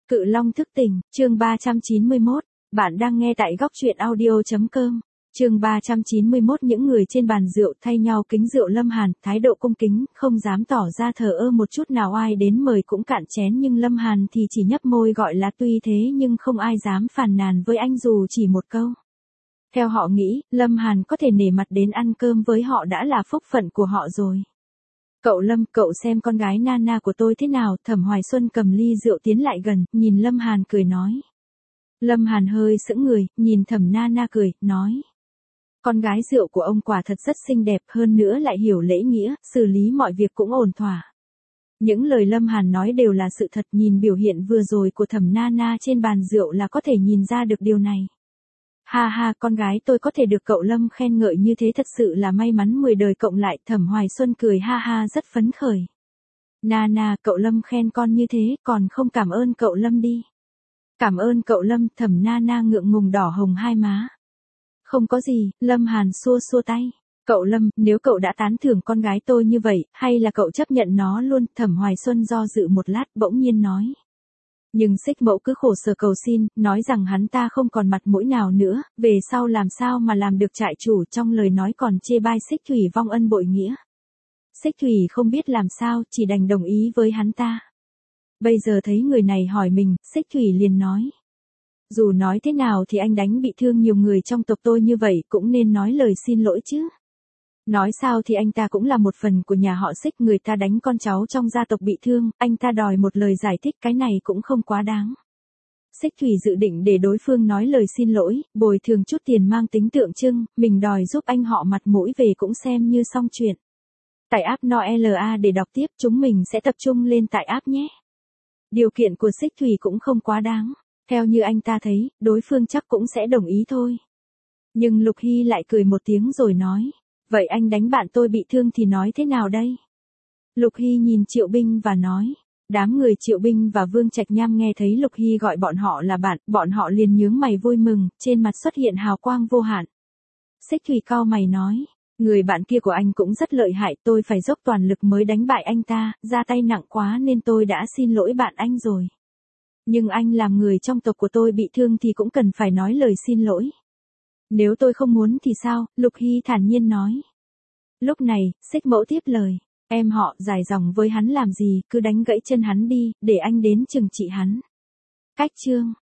Cự Long thức tỉnh, chương 391, bạn đang nghe tại góc truyện audio.com. Chương 391 những người trên bàn rượu thay nhau kính rượu Lâm Hàn, thái độ cung kính, không dám tỏ ra thờ ơ một chút nào, ai đến mời cũng cạn chén, nhưng Lâm Hàn thì chỉ nhấp môi gọi là tuy thế nhưng không ai dám phàn nàn với anh dù chỉ một câu. Theo họ nghĩ, Lâm Hàn có thể nể mặt đến ăn cơm với họ đã là phúc phận của họ rồi. Cậu Lâm, cậu xem con gái Nana của tôi thế nào? Thẩm Hoài Xuân cầm ly rượu tiến lại gần, nhìn Lâm Hàn cười nói. Lâm Hàn hơi sững người, nhìn Thẩm Nana cười, nói. Con gái rượu của ông quả thật rất xinh đẹp, hơn nữa lại hiểu lễ nghĩa, xử lý mọi việc cũng ổn thỏa. Những lời Lâm Hàn nói đều là sự thật, nhìn biểu hiện vừa rồi của Thẩm Nana trên bàn rượu là có thể nhìn ra được điều này. Ha ha, con gái tôi có thể được cậu Lâm khen ngợi như thế thật sự là may mắn 10 đời cộng lại. Thẩm Hoài Xuân cười ha ha rất phấn khởi. Nana, cậu Lâm khen con như thế, còn không cảm ơn cậu Lâm đi. Cảm ơn cậu Lâm. Thẩm Nana ngượng ngùng đỏ hồng hai má. Không có gì, Lâm Hàn xua xua tay. Cậu Lâm, nếu cậu đã tán thưởng con gái tôi như vậy, hay là cậu chấp nhận nó luôn? Thẩm Hoài Xuân do dự một lát bỗng nhiên nói. Nhưng Xích Mẫu cứ khổ sở cầu xin, nói rằng hắn ta không còn mặt mũi nào nữa, về sau làm sao mà làm được trại chủ, trong lời nói còn chê bai Xích Thủy vong ân bội nghĩa. Xích Thủy không biết làm sao, chỉ đành đồng ý với hắn ta. Bây giờ thấy người này hỏi mình, Xích Thủy liền nói. Dù nói thế nào thì anh đánh bị thương nhiều người trong tộc tôi như vậy cũng nên nói lời xin lỗi chứ. Nói sao thì anh ta cũng là một phần của nhà họ Xích, người ta đánh con cháu trong gia tộc bị thương, anh ta đòi một lời giải thích, cái này cũng không quá đáng. Xích Thủy dự định để đối phương nói lời xin lỗi, bồi thường chút tiền mang tính tượng trưng, mình đòi giúp anh họ mặt mũi về cũng xem như xong chuyện. Tải app Noela để đọc tiếp, chúng mình sẽ tập trung lên tải app nhé. Điều kiện của Xích Thủy cũng không quá đáng, theo như anh ta thấy, đối phương chắc cũng sẽ đồng ý thôi. Nhưng Lục Hy lại cười một tiếng rồi nói. Vậy anh đánh bạn tôi bị thương thì nói thế nào đây? Lục Hy nhìn Triệu Binh và nói. Đám người Triệu Binh và Vương Trạch Nham nghe thấy Lục Hy gọi bọn họ là bạn, bọn họ liền nhướng mày vui mừng, trên mặt xuất hiện hào quang vô hạn. Xích Thủy cau mày nói. Người bạn kia của anh cũng rất lợi hại, tôi phải dốc toàn lực mới đánh bại anh ta, ra tay nặng quá nên tôi đã xin lỗi bạn anh rồi. Nhưng anh làm người trong tộc của tôi bị thương thì cũng cần phải nói lời xin lỗi. Nếu tôi không muốn thì sao? Lục Hy thản nhiên nói. Lúc này, Xích Mẫu tiếp lời. Em họ dài dòng với hắn làm gì, cứ đánh gãy chân hắn đi, để anh đến trừng trị hắn. Cách chương